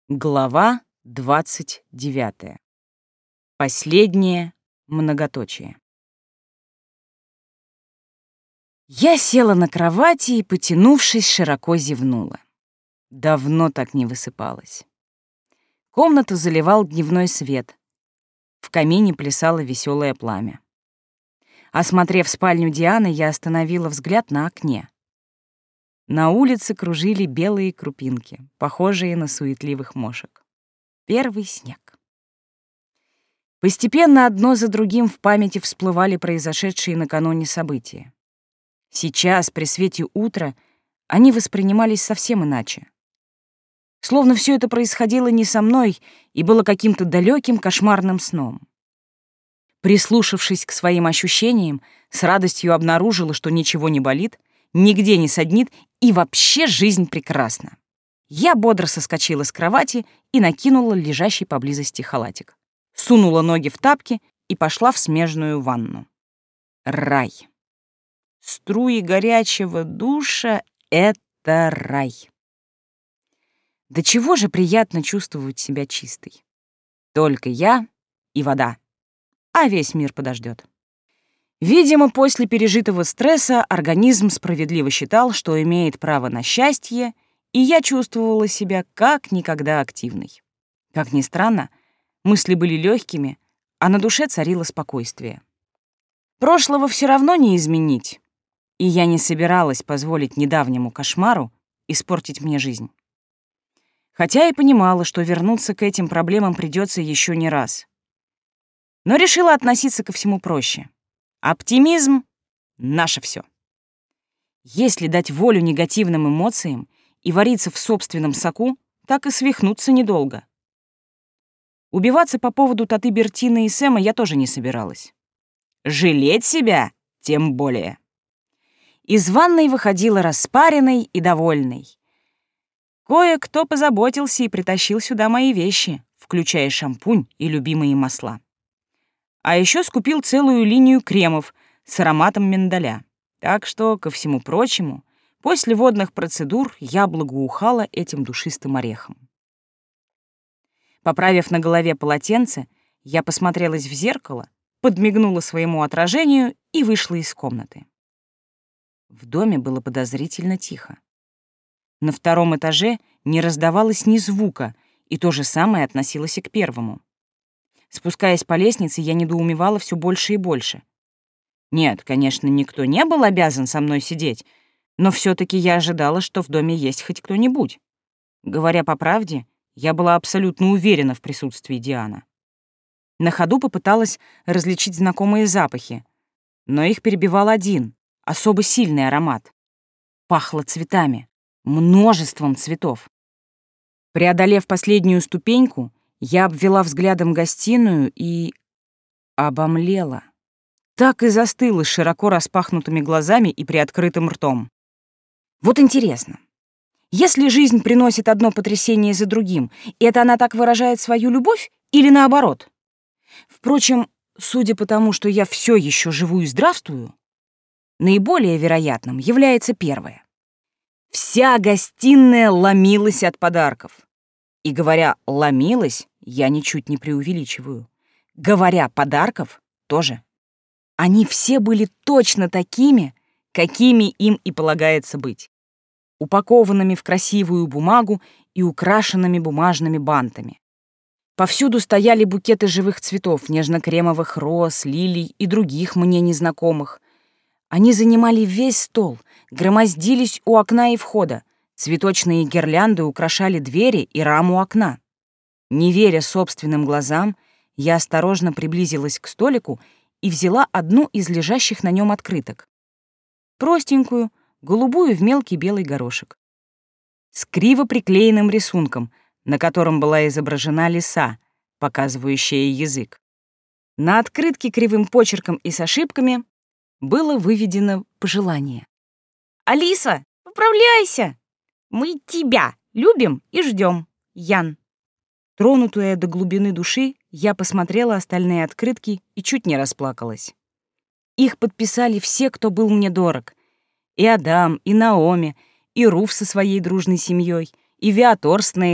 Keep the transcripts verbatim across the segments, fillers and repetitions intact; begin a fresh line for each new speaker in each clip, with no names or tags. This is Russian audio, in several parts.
Глава двадцать девятая. Последнее многоточие. Я села на кровати и, потянувшись, широко зевнула. Давно так не высыпалась. Комнату заливал дневной свет. В камине плясало веселое пламя. Осмотрев спальню Дианы, я остановила взгляд на окне. На улице кружили белые крупинки, похожие на суетливых мошек. Первый снег. Постепенно одно за другим в памяти всплывали произошедшие накануне события. Сейчас, при свете утра, они воспринимались совсем иначе. Словно все это происходило не со мной и было каким-то далеким кошмарным сном. Прислушавшись к своим ощущениям, с радостью обнаружила, что ничего не болит, нигде не саднит, и вообще жизнь прекрасна. Я бодро соскочила с кровати и накинула лежащий поблизости халатик. Сунула ноги в тапки и пошла в смежную ванну. Рай. Струи горячего душа — это рай. До чего же приятно чувствовать себя чистой. Только я и вода, а весь мир подождет. Видимо, после пережитого стресса организм справедливо считал, что имеет право на счастье, и я чувствовала себя как никогда активной. Как ни странно, мысли были легкими, а на душе царило спокойствие. Прошлого все равно не изменить, и я не собиралась позволить недавнему кошмару испортить мне жизнь. Хотя и понимала, что вернуться к этим проблемам придется еще не раз. Но решила относиться ко всему проще. Оптимизм — наше все. Если дать волю негативным эмоциям и вариться в собственном соку, так и свихнуться недолго. Убиваться по поводу Таты Бертины и Сэма я тоже не собиралась. Жалеть себя тем более. Из ванной выходила распаренной и довольной. Кое-кто позаботился и притащил сюда мои вещи, включая шампунь и любимые масла. А еще скупил целую линию кремов с ароматом миндаля. Так что, ко всему прочему, после водных процедур я благоухала этим душистым орехом. Поправив на голове полотенце, я посмотрелась в зеркало, подмигнула своему отражению и вышла из комнаты. В доме было подозрительно тихо. На втором этаже не раздавалось ни звука, и то же самое относилось и к первому. Спускаясь по лестнице, я недоумевала все больше и больше. Нет, конечно, никто не был обязан со мной сидеть, но все-таки я ожидала, что в доме есть хоть кто-нибудь. Говоря по правде, я была абсолютно уверена в присутствии Дианы. На ходу попыталась различить знакомые запахи, но их перебивал один, особо сильный аромат. Пахло цветами, множеством цветов. Преодолев последнюю ступеньку, я обвела взглядом гостиную и обомлела. Так и застыла с широко распахнутыми глазами и приоткрытым ртом. Вот интересно, если жизнь приносит одно потрясение за другим, это она так выражает свою любовь или наоборот? Впрочем, судя по тому, что я все еще живу и здравствую, наиболее вероятным является первое. Вся гостиная ломилась от подарков. И говоря «ломилась», я ничуть не преувеличиваю. Говоря «подарков» тоже. Они все были точно такими, какими им и полагается быть. Упакованными в красивую бумагу и украшенными бумажными бантами. Повсюду стояли букеты живых цветов, нежно-кремовых роз, лилий и других мне незнакомых. Они занимали весь стол, громоздились у окна и входа. Цветочные гирлянды украшали двери и раму окна. Не веря собственным глазам, я осторожно приблизилась к столику и взяла одну из лежащих на нем открыток. Простенькую, голубую в мелкий белый горошек. С криво приклеенным рисунком, на котором была изображена лиса, показывающая язык. На открытке кривым почерком и с ошибками было выведено пожелание. «Алиса, поправляйся! Мы тебя любим и ждем, Ян». Тронутая до глубины души, я посмотрела остальные открытки и чуть не расплакалась. Их подписали все, кто был мне дорог. И Адам, и Наоми, и Руф со своей дружной семьей, и Виатор с Нейлом,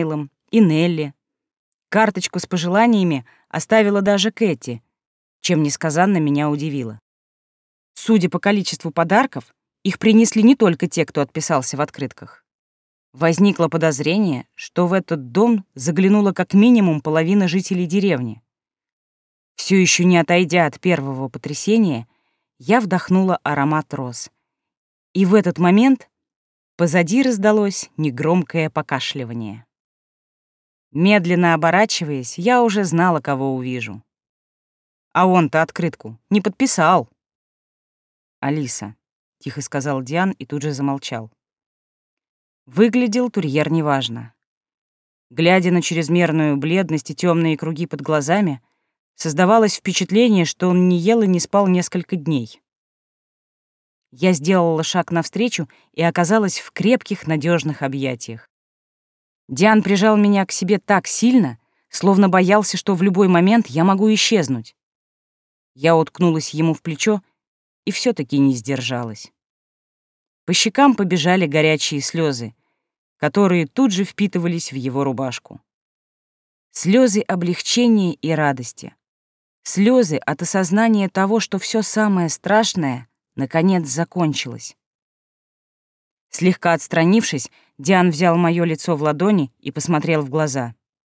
и Нелли. Карточку с пожеланиями оставила даже Кэти, чем несказанно меня удивило. Судя по количеству подарков, их принесли не только те, кто отписался в открытках. Возникло подозрение, что в этот дом заглянула как минимум половина жителей деревни. Все еще не отойдя от первого потрясения, я вдохнула аромат роз. И в этот момент позади раздалось негромкое покашливание. Медленно оборачиваясь, я уже знала, кого увижу. А он-то открытку не подписал. «Алиса», — тихо сказал Диан и тут же замолчал. Выглядел Турьер неважно. Глядя на чрезмерную бледность и темные круги под глазами, создавалось впечатление, что он не ел и не спал несколько дней. Я сделала шаг навстречу и оказалась в крепких, надежных объятиях. Диан прижал меня к себе так сильно, словно боялся, что в любой момент я могу исчезнуть. Я уткнулась ему в плечо и все таки не сдержалась. По щекам побежали горячие слезы, которые тут же впитывались в его рубашку. Слезы облегчения и радости. Слезы от осознания того, что все самое страшное наконец закончилось. Слегка отстранившись, Диан взял моё лицо в ладони и посмотрел в глаза.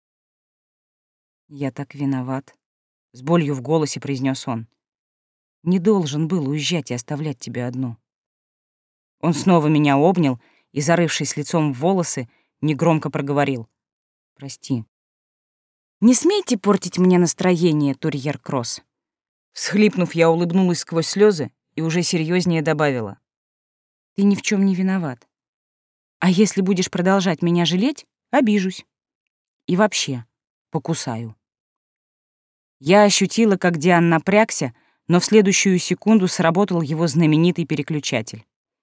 «Я так виноват», — с болью в голосе произнес он. «Не должен был уезжать и оставлять тебя одну». Он снова меня обнял и, зарывшись лицом в волосы, негромко проговорил: «Прости». «Не смейте портить мне настроение, Турьер Кросс». Всхлипнув, я улыбнулась сквозь слезы и уже серьезнее добавила: «Ты ни в чем не виноват. А если будешь продолжать меня жалеть, обижусь. И вообще, покусаю». Я ощутила, как Диан напрягся, но в следующую секунду сработал его знаменитый переключатель.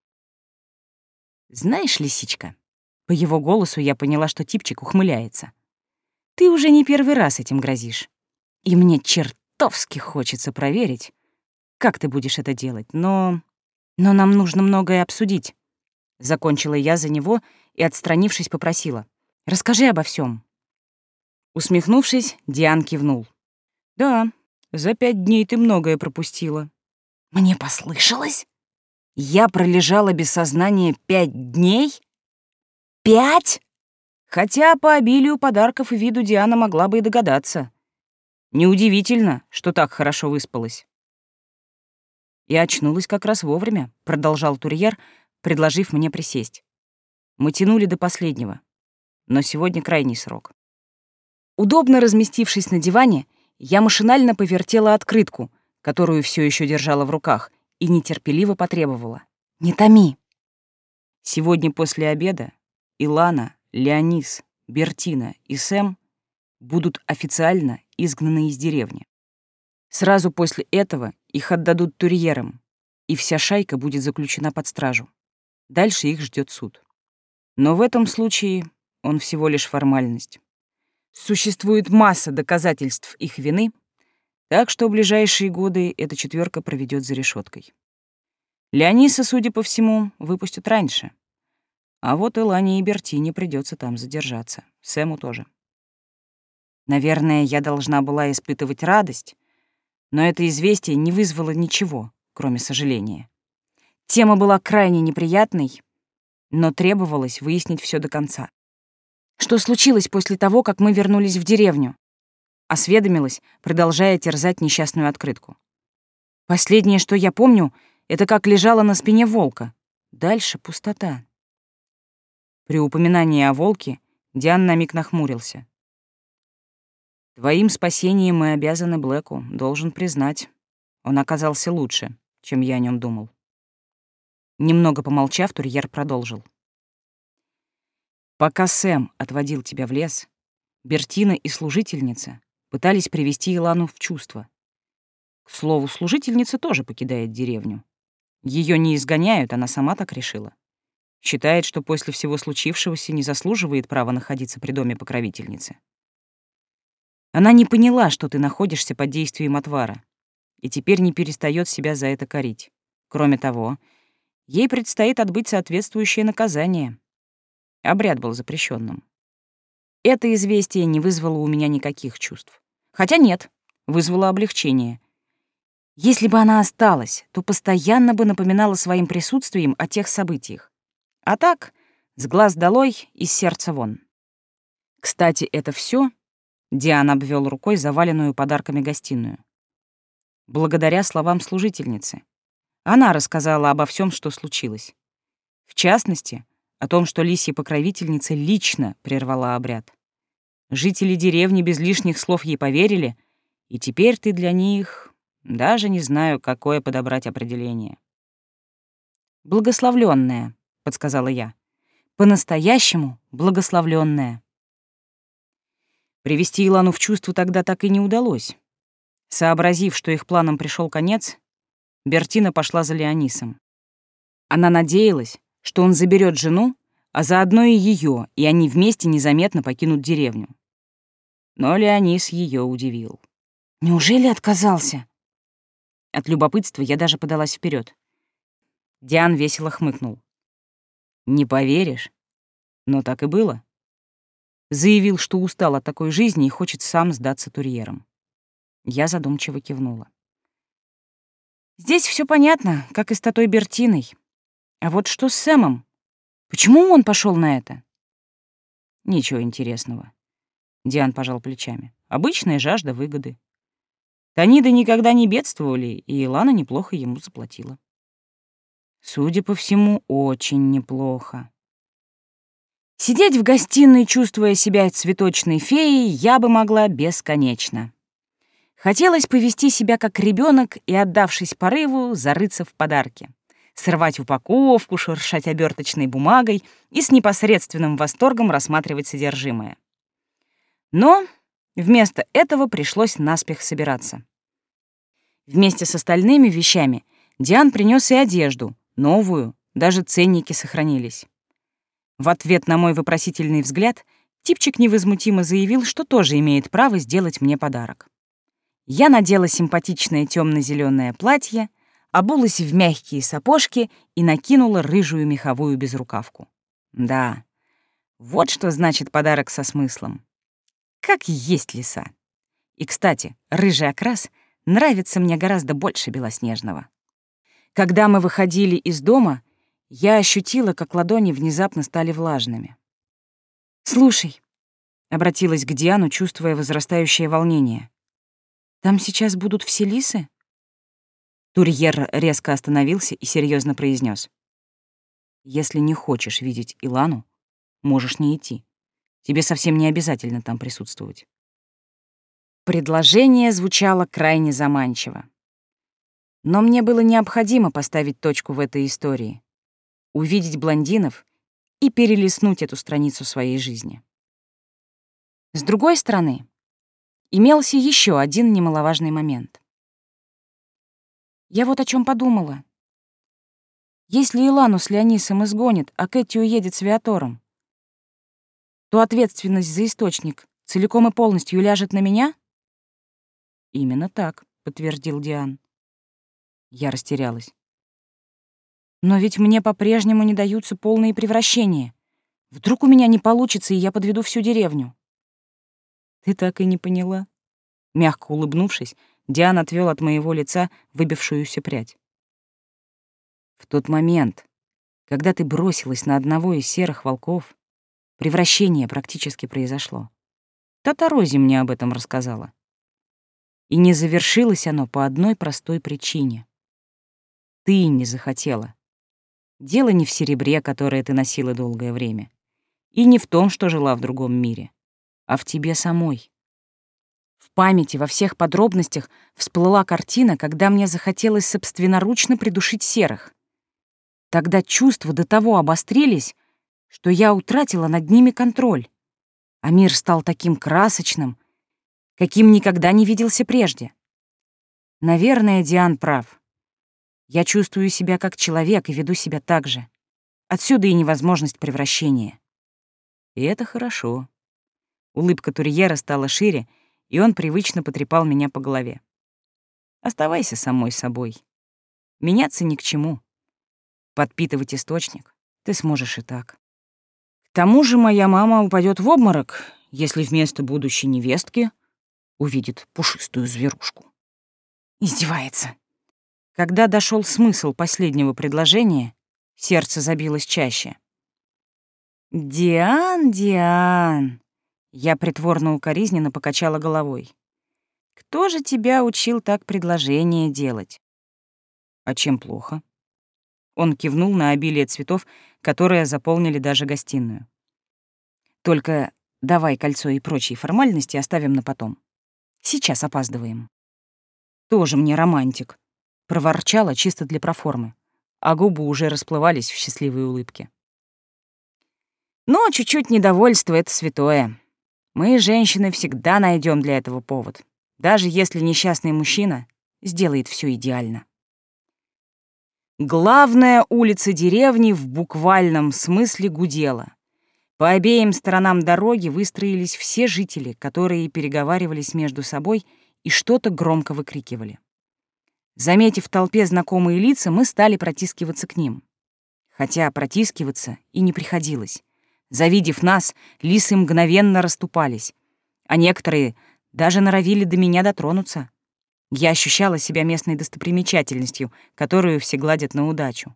«Знаешь, лисичка», по его голосу я поняла, что типчик ухмыляется, «ты уже не первый раз этим грозишь. И мне чертовски хочется проверить, как ты будешь это делать, но... Но нам нужно многое обсудить». Закончила я за него и, отстранившись, попросила: «Расскажи обо всем. Усмехнувшись, Диан кивнул. «Да, за пять дней ты многое пропустила». Мне послышалось? Я пролежала без сознания пять дней? Пять? Хотя по обилию подарков и виду Диана могла бы и догадаться. Неудивительно, что так хорошо выспалась. «Я очнулась как раз вовремя», — продолжал Турьер, предложив мне присесть. «Мы тянули до последнего, но сегодня крайний срок». Удобно разместившись на диване, я машинально повертела открытку, которую все еще держала в руках, и нетерпеливо потребовала: «Не томи». Сегодня после обеда Илана, Леонис, Бертина и Сэм будут официально изгнаны из деревни. Сразу после этого их отдадут турьерам, и вся шайка будет заключена под стражу. Дальше их ждет суд. Но в этом случае он всего лишь формальность. Существует масса доказательств их вины, так что в ближайшие годы эта четверка проведет за решеткой. Леониса, судя по всему, выпустят раньше. А вот Илане и Бертине придется там задержаться. Сэму тоже. Наверное, я должна была испытывать радость, но это известие не вызвало ничего, кроме сожаления. Тема была крайне неприятной, но требовалось выяснить все до конца. «Что случилось после того, как мы вернулись в деревню?» Осведомилась, продолжая терзать несчастную открытку. «Последнее, что я помню, это как лежала на спине волка. Дальше пустота». При упоминании о волке Диан на миг нахмурился. «Твоим спасением мы обязаны Блэку, должен признать. Он оказался лучше, чем я о нем думал». Немного помолчав, Турьер продолжил. «Пока Сэм отводил тебя в лес, Бертина и служительница пытались привести Илану в чувство. К слову, служительница тоже покидает деревню. Ее не изгоняют, она сама так решила. Считает, что после всего случившегося не заслуживает права находиться при доме покровительницы. Она не поняла, что ты находишься под действием отвара, и теперь не перестает себя за это корить. Кроме того, ей предстоит отбыть соответствующее наказание. Обряд был запрещенным. это известие не вызвало у меня никаких чувств. Хотя нет, вызвало облегчение. Если бы она осталась, то постоянно бы напоминала своим присутствием о тех событиях. А так, с глаз долой, из сердца вон. Кстати, это все. Диан обвел рукой заваленную подарками гостиную. Благодаря словам служительницы. Она рассказала обо всем, что случилось. В частности, о том, что лисья покровительница лично прервала обряд. Жители деревни без лишних слов ей поверили, и теперь ты для них... Даже не знаю, какое подобрать определение. «Благословлённая», — подсказала я. «По-настоящему благословлённая». Привести Илану в чувство тогда так и не удалось. Сообразив, что их планам пришел конец, Бертина пошла за Леонисом. Она надеялась, что он заберет жену, а заодно и ее, и они вместе незаметно покинут деревню. Но Леонис ее удивил. «Неужели отказался?» От любопытства я даже подалась вперед. Диан весело хмыкнул. «Не поверишь, но так и было». Заявил, что устал от такой жизни и хочет сам сдаться турьерам. Я задумчиво кивнула. «Здесь все понятно, как и с той Бертиной. А вот что с Сэмом? Почему он пошел на это?» «Ничего интересного». Диан пожал плечами. «Обычная жажда выгоды. Таниды никогда не бедствовали, и Илана неплохо ему заплатила. Судя по всему, очень неплохо. Сидеть в гостиной, чувствуя себя цветочной феей, я бы могла бесконечно. Хотелось повести себя как ребенок и, отдавшись порыву, зарыться в подарки, срывать упаковку, шуршать оберточной бумагой и с непосредственным восторгом рассматривать содержимое. Но вместо этого пришлось наспех собираться. Вместе с остальными вещами Диан принес и одежду, новую, даже ценники сохранились. В ответ на мой вопросительный взгляд типчик невозмутимо заявил, что тоже имеет право сделать мне подарок. Я надела симпатичное темно-зеленое платье, обулась в мягкие сапожки и накинула рыжую меховую безрукавку. Да, вот что значит подарок со смыслом. Как есть лиса. И, кстати, рыжий окрас нравится мне гораздо больше белоснежного. Когда мы выходили из дома, я ощутила, как ладони внезапно стали влажными. «Слушай», — обратилась к Диану, чувствуя возрастающее волнение, «там сейчас будут все лисы?» Турьер резко остановился и серьезно произнес: «Если не хочешь видеть Илану, можешь не идти. Тебе совсем не обязательно там присутствовать». Предложение звучало крайне заманчиво. Но мне было необходимо поставить точку в этой истории, увидеть блондинов и перелистнуть эту страницу своей жизни. С другой стороны, имелся еще один немаловажный момент. Я вот о чем подумала. Если Илану с Леонисом изгонят, а Кэти уедет с Виатором, то ответственность за источник целиком и полностью ляжет на меня? Именно так, подтвердил Диан. Я растерялась. Но ведь мне по-прежнему не даются полные превращения. Вдруг у меня не получится, и я подведу всю деревню. Ты так и не поняла. Мягко улыбнувшись, Диан отвел от моего лица выбившуюся прядь. В тот момент, когда ты бросилась на одного из серых волков, превращение практически произошло. Тата Рози мне об этом рассказала. И не завершилось оно по одной простой причине. Ты не захотела. Дело не в серебре, которое ты носила долгое время, и не в том, что жила в другом мире, а в тебе самой. В памяти во всех подробностях всплыла картина, когда мне захотелось собственноручно придушить серых. Тогда чувства до того обострились, что я утратила над ними контроль, а мир стал таким красочным, каким никогда не виделся прежде. Наверное, Диан прав. Я чувствую себя как человек и веду себя так же. Отсюда и невозможность превращения. И это хорошо. Улыбка Турьера стала шире, и он привычно потрепал меня по голове. Оставайся самой собой. Меняться ни к чему. Подпитывать источник ты сможешь и так. К тому же моя мама упадет в обморок, если вместо будущей невестки увидит пушистую зверушку. Издевается. Когда дошел смысл последнего предложения, сердце забилось чаще. «Диан, Диан!» Я притворно-укоризненно покачала головой. «Кто же тебя учил так предложение делать?» «А чем плохо?» Он кивнул на обилие цветов, которые заполнили даже гостиную. «Только давай кольцо и прочие формальности оставим на потом. Сейчас опаздываем». «Тоже мне романтик», — проворчала чисто для проформы, а губы уже расплывались в счастливой улыбке. «Но чуть-чуть недовольство — это святое. Мы, женщины, всегда найдем для этого повод, даже если несчастный мужчина сделает все идеально». Главная улица деревни в буквальном смысле гудела. По обеим сторонам дороги выстроились все жители, которые переговаривались между собой и что-то громко выкрикивали. Заметив в толпе знакомые лица, мы стали протискиваться к ним. Хотя протискиваться и не приходилось. Завидев нас, лисы мгновенно расступались, а некоторые даже норовили до меня дотронуться. Я ощущала себя местной достопримечательностью, которую все гладят на удачу.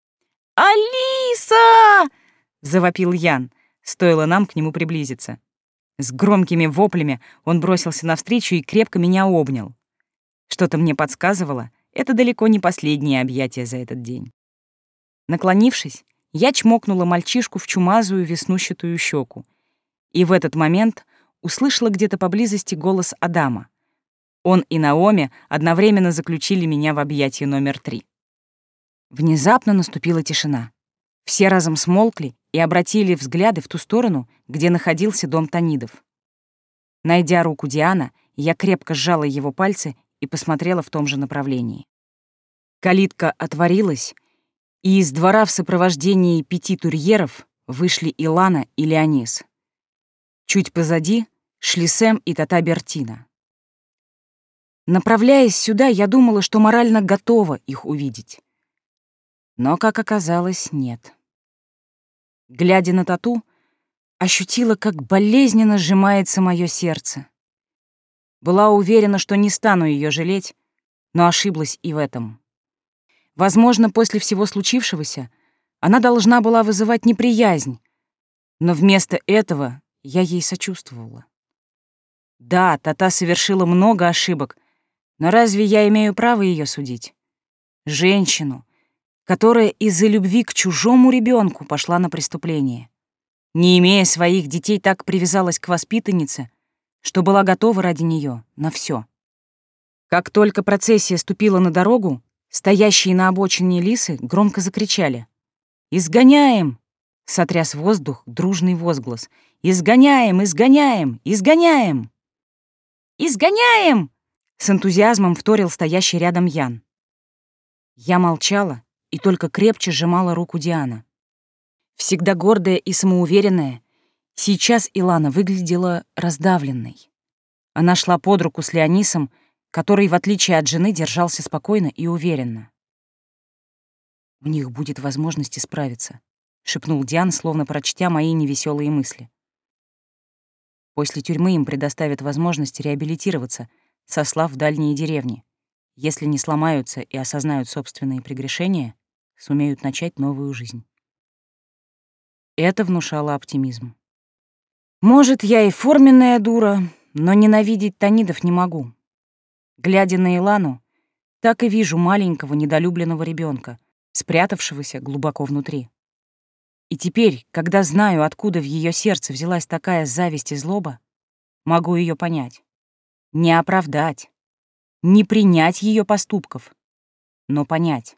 «Алиса!» — завопил Ян, стоило нам к нему приблизиться. С громкими воплями он бросился навстречу и крепко меня обнял. Что-то мне подсказывало, это далеко не последнее объятие за этот день. Наклонившись, я чмокнула мальчишку в чумазую веснущатую щеку, и в этот момент услышала где-то поблизости голос Адама. Он и Наоми одновременно заключили меня в объятие номер три. Внезапно наступила тишина. Все разом смолкли и обратили взгляды в ту сторону, где находился дом Танидов. Найдя руку Диана, я крепко сжала его пальцы и посмотрела в том же направлении. Калитка отворилась, и из двора в сопровождении пяти турьеров вышли Илана и Леонис. Чуть позади шли Сэм и Тата Бертина. Направляясь сюда, я думала, что морально готова их увидеть. Но, как оказалось, нет. Глядя на Тату, ощутила, как болезненно сжимается мое сердце. Была уверена, что не стану ее жалеть, но ошиблась и в этом. Возможно, после всего случившегося она должна была вызывать неприязнь, но вместо этого я ей сочувствовала. Да, Тата совершила много ошибок, но разве я имею право ее судить? Женщину, которая из-за любви к чужому ребенку пошла на преступление, не имея своих детей, так привязалась к воспитаннице, что была готова ради нее на все. Как только процессия ступила на дорогу, стоящие на обочине лисы громко закричали: «Изгоняем!» — сотряс воздух дружный возглас: «Изгоняем! Изгоняем! Изгоняем!» «Изгоняем!» — с энтузиазмом вторил стоящий рядом Ян. Я молчала и только крепче сжимала руку Диана. Всегда гордая и самоуверенная, сейчас Илана выглядела раздавленной. Она шла под руку с Леонисом, который, в отличие от жены, держался спокойно и уверенно. «У них будет возможность исправиться», — шепнул Диан, словно прочтя мои невеселые мысли. «После тюрьмы им предоставят возможность реабилитироваться, сослав в дальние деревни. Если не сломаются и осознают собственные прегрешения, сумеют начать новую жизнь». Это внушало оптимизм. Может, я и форменная дура, но ненавидеть Танидов не могу. Глядя на Илану, так и вижу маленького недолюбленного ребенка, спрятавшегося глубоко внутри. И теперь, когда знаю, откуда в ее сердце взялась такая зависть и злоба, могу ее понять. Не оправдать, не принять ее поступков, но понять.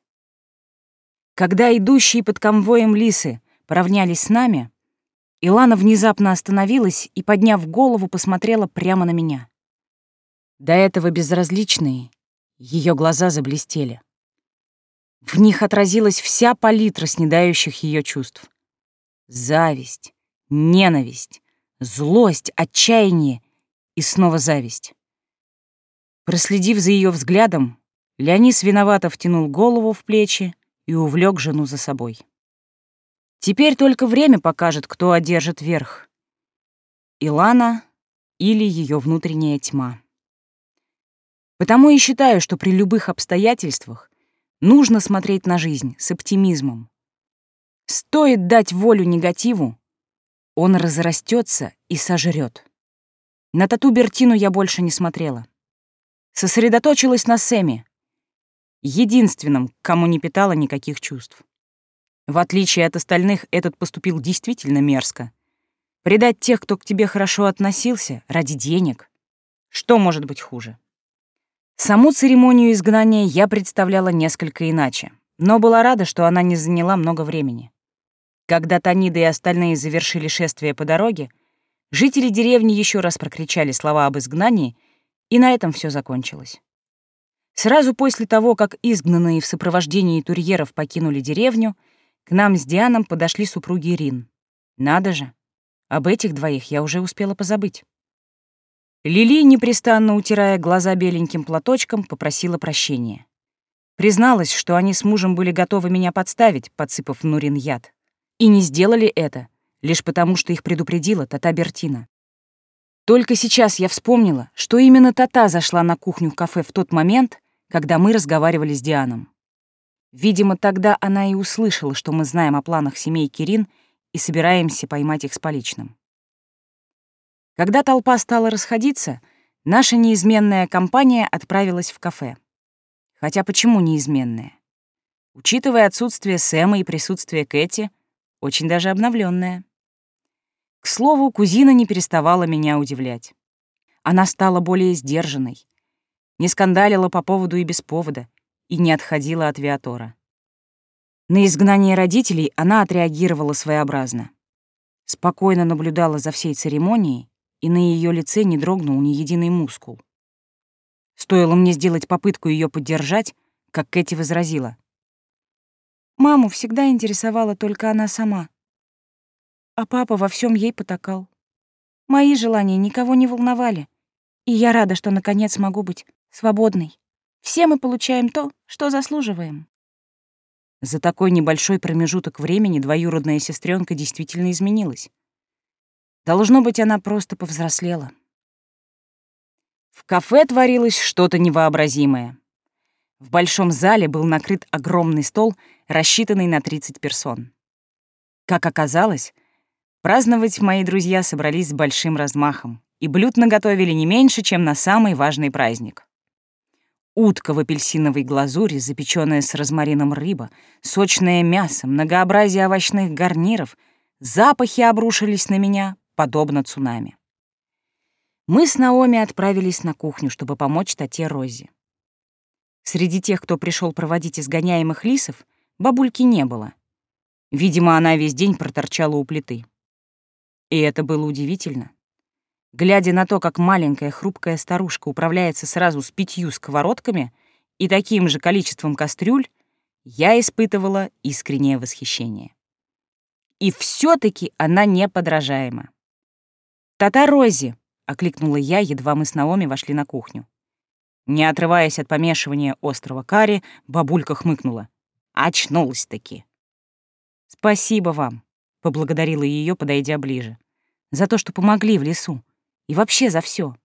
Когда идущие под конвоем лисы поравнялись с нами, Илана внезапно остановилась и, подняв голову, посмотрела прямо на меня. До этого безразличные, ее глаза заблестели. В них отразилась вся палитра снедающих ее чувств. Зависть, ненависть, злость, отчаяние и снова зависть. Проследив за ее взглядом, Леонис виновато втянул голову в плечи и увлек жену за собой. Теперь только время покажет, кто одержит верх. Илана или ее внутренняя тьма. Потому и считаю, что при любых обстоятельствах нужно смотреть на жизнь с оптимизмом. Стоит дать волю негативу, он разрастется и сожрет. На тату Бертину я больше не смотрела. Сосредоточилась на Сэме, единственном, кому не питала никаких чувств. В отличие от остальных, этот поступил действительно мерзко. Предать тех, кто к тебе хорошо относился, ради денег. Что может быть хуже? Саму церемонию изгнания я представляла несколько иначе, но была рада, что она не заняла много времени. Когда Танида и остальные завершили шествие по дороге, жители деревни еще раз прокричали слова об изгнании, и на этом все закончилось. Сразу после того, как изгнанные в сопровождении турьеров покинули деревню, к нам с Дианом подошли супруги Рин. Надо же, об этих двоих я уже успела позабыть. Лили, непрестанно утирая глаза беленьким платочком, попросила прощения. Призналась, что они с мужем были готовы меня подставить, подсыпав в Нурин яд. И не сделали это, лишь потому, что их предупредила Тата Бертина. Только сейчас я вспомнила, что именно Тата зашла на кухню кафе в тот момент, когда мы разговаривали с Дианом. Видимо, тогда она и услышала, что мы знаем о планах семейки Рин и собираемся поймать их с поличным. Когда толпа стала расходиться, наша неизменная компания отправилась в кафе. Хотя почему неизменная? Учитывая отсутствие Сэма и присутствие Кэти, очень даже обновленная. К слову, кузина не переставала меня удивлять. Она стала более сдержанной, не скандалила по поводу и без повода и не отходила от Виатора. На изгнание родителей она отреагировала своеобразно. Спокойно наблюдала за всей церемонией, и на ее лице не дрогнул ни единый мускул. Стоило мне сделать попытку ее поддержать, как Кэти возразила. Маму всегда интересовала только она сама, а папа во всем ей потакал. Мои желания никого не волновали, и я рада, что наконец могу быть свободной. Все мы получаем то, что заслуживаем. За такой небольшой промежуток времени двоюродная сестренка действительно изменилась. Должно быть, она просто повзрослела. В кафе творилось что-то невообразимое. В большом зале был накрыт огромный стол, рассчитанный на тридцать персон. Как оказалось, праздновать мои друзья собрались с большим размахом, и блюд наготовили не меньше, чем на самый важный праздник. Утка в апельсиновой глазури, запечённая с розмарином рыба, сочное мясо, многообразие овощных гарниров, запахи обрушились на меня, подобно цунами. Мы с Наоми отправились на кухню, чтобы помочь тете Розе. Среди тех, кто пришел проводить изгоняемых лисов, бабульки не было. Видимо, она весь день проторчала у плиты. И это было удивительно. Глядя на то, как маленькая хрупкая старушка управляется сразу с пятью сковородками и таким же количеством кастрюль, я испытывала искреннее восхищение. И все-таки она неподражаема. «Тата Рози!» — окликнула я, едва мы с Наоми вошли на кухню. Не отрываясь от помешивания острого карри, бабулька хмыкнула. Очнулась-таки. «Спасибо вам», — поблагодарила ее, подойдя ближе, «за то, что помогли в лесу, и вообще за все.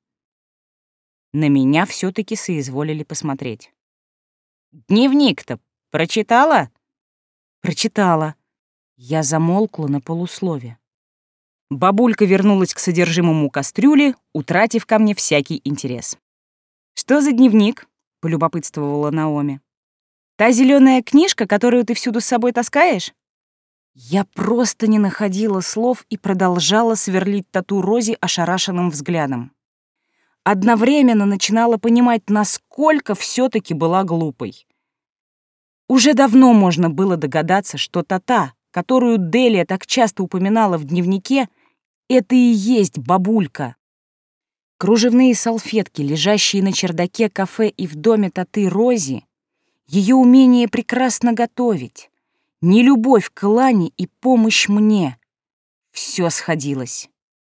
На меня все таки соизволили посмотреть. «Дневник-то прочитала?» «Прочитала». Я замолкла на полуслове. Бабулька вернулась к содержимому кастрюли, утратив ко мне всякий интерес. «Что за дневник?» — полюбопытствовала Наоми. «Та зеленая книжка, которую ты всюду с собой таскаешь?» Я просто не находила слов и продолжала сверлить тату Рози ошарашенным взглядом. Одновременно начинала понимать, насколько все таки была глупой. Уже давно можно было догадаться, что Тата, которую Делия так часто упоминала в дневнике, это и есть бабулька. Кружевные салфетки, лежащие на чердаке кафе и в доме Таты Рози, ее умение прекрасно готовить, нелюбовь к Лане и помощь мне — все сходилось.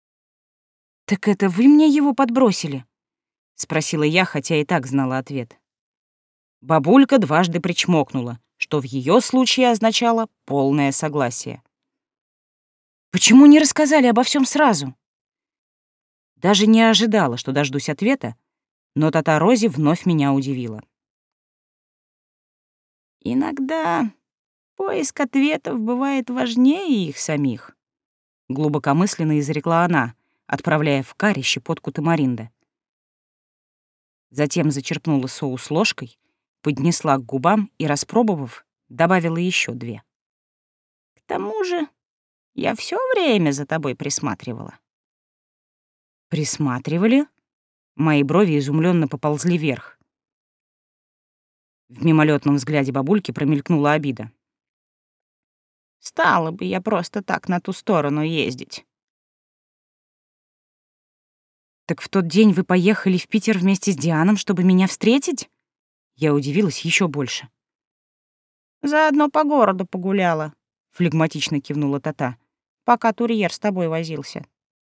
«Так это вы мне его подбросили?» — спросила я, хотя и так знала ответ. Бабулька дважды причмокнула, что в ее случае означало полное согласие. «Почему не рассказали обо всем сразу?» Даже не ожидала, что дождусь ответа, но тата Рози вновь меня удивила. «Иногда поиск ответов бывает важнее их самих», — глубокомысленно изрекла она, отправляя в карри щепотку тамаринда. Затем зачерпнула соус ложкой, поднесла к губам и, распробовав, добавила еще две. «К тому же я все время за тобой присматривала». «Присматривали?» Мои брови изумленно поползли вверх. В мимолетном взгляде бабульки промелькнула обида. «Стала бы я просто так на ту сторону ездить». «Так в тот день вы поехали в Питер вместе с Дианом, чтобы меня встретить?» Я удивилась еще больше. «Заодно по городу погуляла», — флегматично кивнула тата, «пока турьер с тобой возился».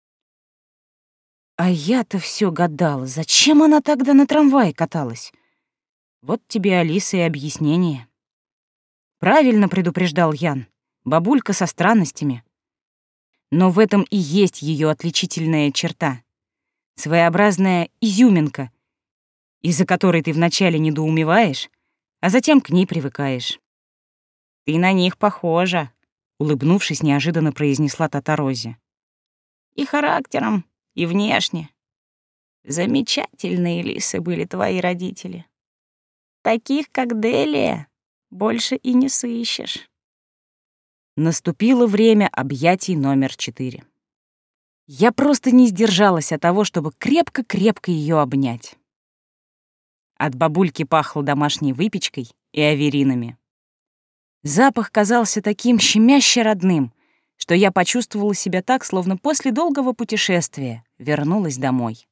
А я-то все гадала, зачем она тогда на трамвае каталась? Вот тебе, Алиса, и объяснение. Правильно предупреждал Ян. Бабулька со странностями. Но в этом и есть ее отличительная черта. Своеобразная изюминка, из-за которой ты вначале недоумеваешь, а затем к ней привыкаешь. «Ты на них похожа», — улыбнувшись, неожиданно произнесла тата Рози. «И характером, и внешне. Замечательные лисы были твои родители. Таких, как Делия, больше и не сыщешь». Наступило время объятий номер четыре. Я просто не сдержалась от того, чтобы крепко-крепко ее обнять. От бабульки пахло домашней выпечкой и аверинами. Запах казался таким щемяще родным, что я почувствовала себя так, словно после долгого путешествия вернулась домой.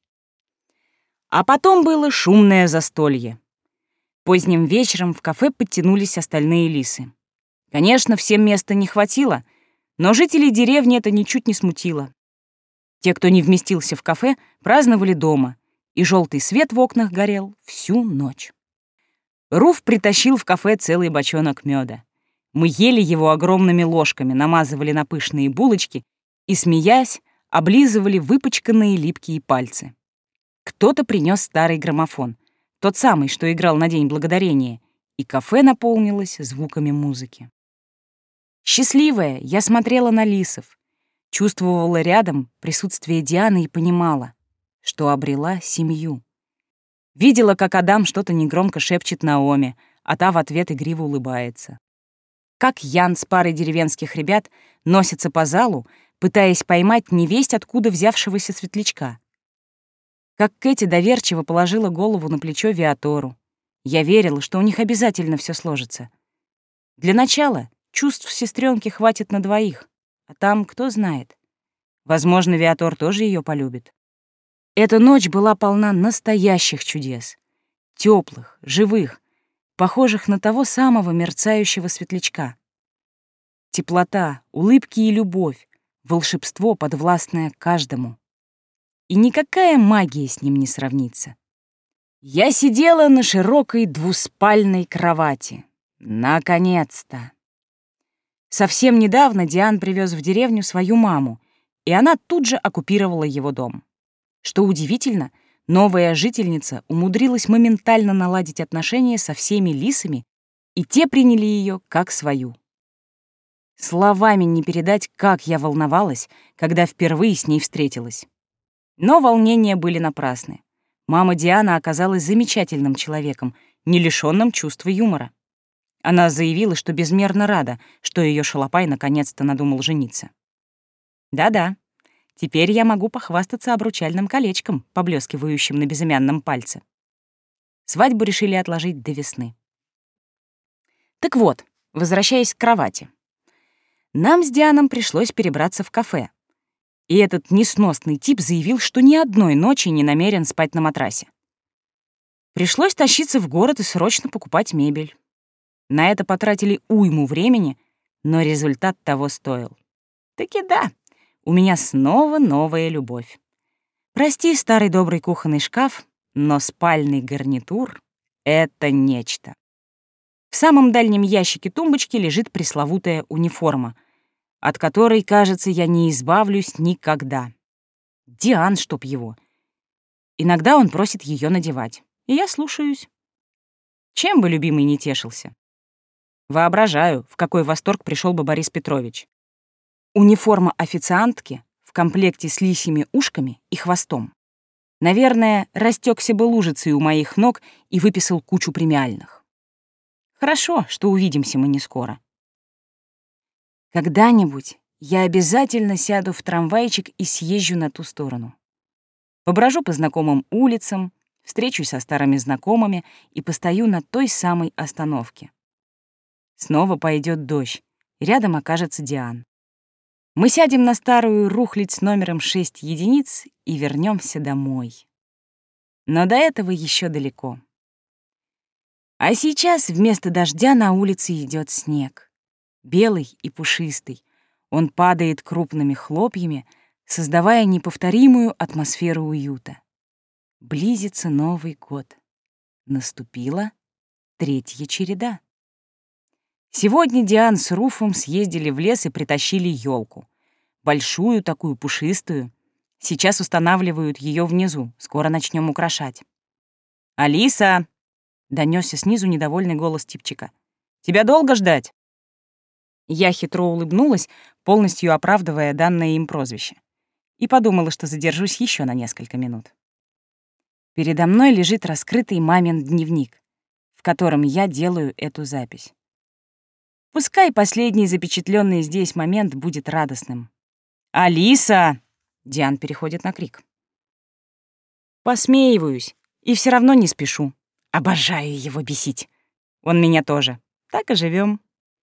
А потом было шумное застолье. Поздним вечером в кафе подтянулись остальные лисы. Конечно, всем места не хватило, но жителей деревни это ничуть не смутило. Те, кто не вместился в кафе, праздновали дома, и желтый свет в окнах горел всю ночь. Руф притащил в кафе целый бочонок меда. Мы ели его огромными ложками, намазывали на пышные булочки и, смеясь, облизывали выпачканные липкие пальцы. Кто-то принес старый граммофон, тот самый, что играл на День Благодарения, и кафе наполнилось звуками музыки. Счастливая, я смотрела на лисов, чувствовала рядом присутствие Дианы и понимала, что обрела семью. Видела, как Адам что-то негромко шепчет Наоми, а та в ответ игриво улыбается. Как Ян с парой деревенских ребят носится по залу, пытаясь поймать невесть откуда взявшегося светлячка. Как Кэти доверчиво положила голову на плечо Виатору. Я верила, что у них обязательно все сложится. Для начала чувств сестренки хватит на двоих, а там кто знает. Возможно, Виатор тоже ее полюбит. Эта ночь была полна настоящих чудес. Теплых, живых, похожих на того самого мерцающего светлячка. Теплота, улыбки и любовь, волшебство, подвластное каждому. И никакая магия с ним не сравнится. Я сидела на широкой двуспальной кровати. Наконец-то! Совсем недавно Диан привез в деревню свою маму, и она тут же оккупировала его дом. Что удивительно, новая жительница умудрилась моментально наладить отношения со всеми лисами, и те приняли ее как свою. Словами не передать, как я волновалась, когда впервые с ней встретилась. Но волнения были напрасны. Мама Диана оказалась замечательным человеком, не лишённым чувства юмора. Она заявила, что безмерно рада, что ее шалопай наконец-то надумал жениться. Да-да, теперь я могу похвастаться обручальным колечком, поблескивающим на безымянном пальце. Свадьбу решили отложить до весны. Так вот, возвращаясь к кровати. Нам с Дианом пришлось перебраться в кафе. И этот несносный тип заявил, что ни одной ночи не намерен спать на матрасе. Пришлось тащиться в город и срочно покупать мебель. На это потратили уйму времени, но результат того стоил. Таки да, у меня снова новая любовь. Прости, старый добрый кухонный шкаф, но спальный гарнитур — это нечто. В самом дальнем ящике тумбочки лежит пресловутая униформа, от которой, кажется, я не избавлюсь никогда. Диан, чтоб его. Иногда он просит ее надевать, и я слушаюсь. Чем бы любимый не тешился? Воображаю, в какой восторг пришел бы Борис Петрович. Униформа официантки в комплекте с лисьими ушками и хвостом. Наверное, растекся бы лужицей у моих ног и выписал кучу премиальных. Хорошо, что увидимся мы не скоро. Когда-нибудь я обязательно сяду в трамвайчик и съезжу на ту сторону. Поброжу по знакомым улицам, встречусь со старыми знакомыми и постою на той самой остановке. Снова пойдет дождь, и рядом окажется Диан. Мы сядем на старую рухлядь с номером шесть единиц и вернемся домой. Но до этого еще далеко. А сейчас вместо дождя на улице идет снег. Белый и пушистый. Он падает крупными хлопьями, создавая неповторимую атмосферу уюта. Близится Новый год. Наступила третья череда. Сегодня Диан с Руфом съездили в лес и притащили елку. Большую такую, пушистую. Сейчас устанавливают ее внизу, скоро начнем украшать. «Алиса!» — донесся снизу недовольный голос типчика. «Тебя долго ждать?» Я хитро улыбнулась, полностью оправдывая данное им прозвище, и подумала, что задержусь еще на несколько минут. Передо мной лежит раскрытый мамин дневник, в котором я делаю эту запись. Пускай последний запечатленный здесь момент будет радостным. «Алиса!» — Диан переходит на крик. Посмеиваюсь и все равно не спешу. Обожаю его бесить. Он меня тоже. Так и живем.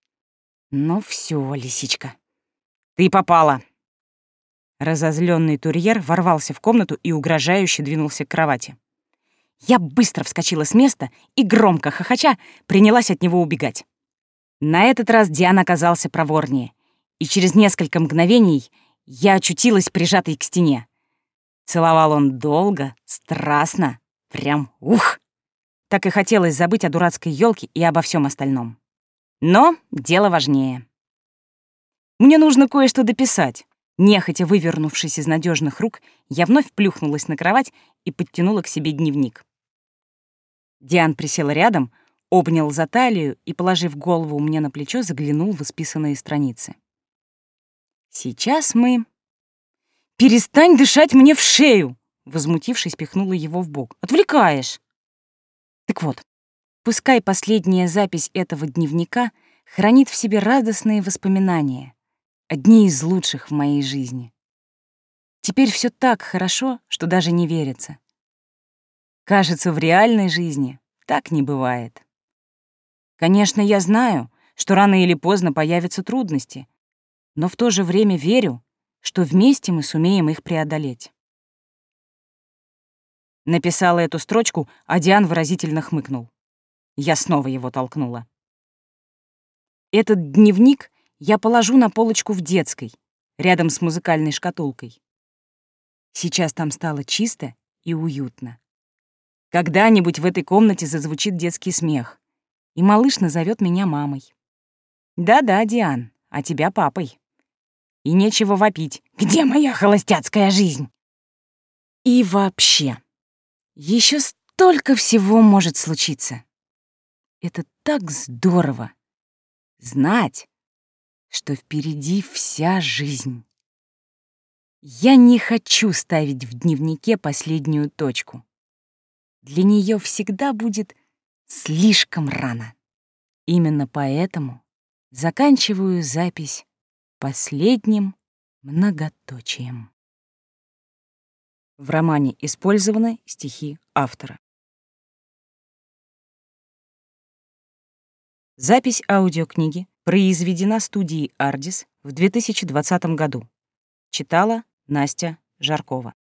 Ну все, лисичка, ты попала. Разозленный турьер ворвался в комнату и угрожающе двинулся к кровати. Я быстро вскочила с места и, громко хохоча, принялась от него убегать. На этот раз Диан оказался проворнее, и через несколько мгновений я очутилась прижатой к стене. Целовал он долго, страстно, прям ух! Так и хотелось забыть о дурацкой елке и обо всем остальном. Но дело важнее. Мне нужно кое-что дописать. Нехотя вывернувшись из надежных рук, я вновь плюхнулась на кровать и подтянула к себе дневник. Диан присел рядом, обнял за талию и, положив голову мне на плечо, заглянул в исписанные страницы. Сейчас мы... «Перестань дышать мне в шею!» Возмутившись, пихнула его в бок. «Отвлекаешь!» Так вот, пускай последняя запись этого дневника хранит в себе радостные воспоминания, одни из лучших в моей жизни. Теперь все так хорошо, что даже не верится. Кажется, в реальной жизни так не бывает. Конечно, я знаю, что рано или поздно появятся трудности, но в то же время верю, что вместе мы сумеем их преодолеть. Написала эту строчку, а Диан выразительно хмыкнул. Я снова его толкнула. Этот дневник я положу на полочку в детской, рядом с музыкальной шкатулкой. Сейчас там стало чисто и уютно. Когда-нибудь в этой комнате зазвучит детский смех, и малыш назовет меня мамой. Да-да, Диан, а тебя папой. И нечего вопить. Где моя холостяцкая жизнь? И вообще, еще столько всего может случиться. Это так здорово знать, что впереди вся жизнь. Я не хочу ставить в дневнике последнюю точку. Для нее всегда будет слишком рано. Именно поэтому заканчиваю запись последним многоточием. В романе использованы стихи автора. Запись аудиокниги произведена студией «Ардис» в две тысячи двадцатом году. Читала Настя Жаркова.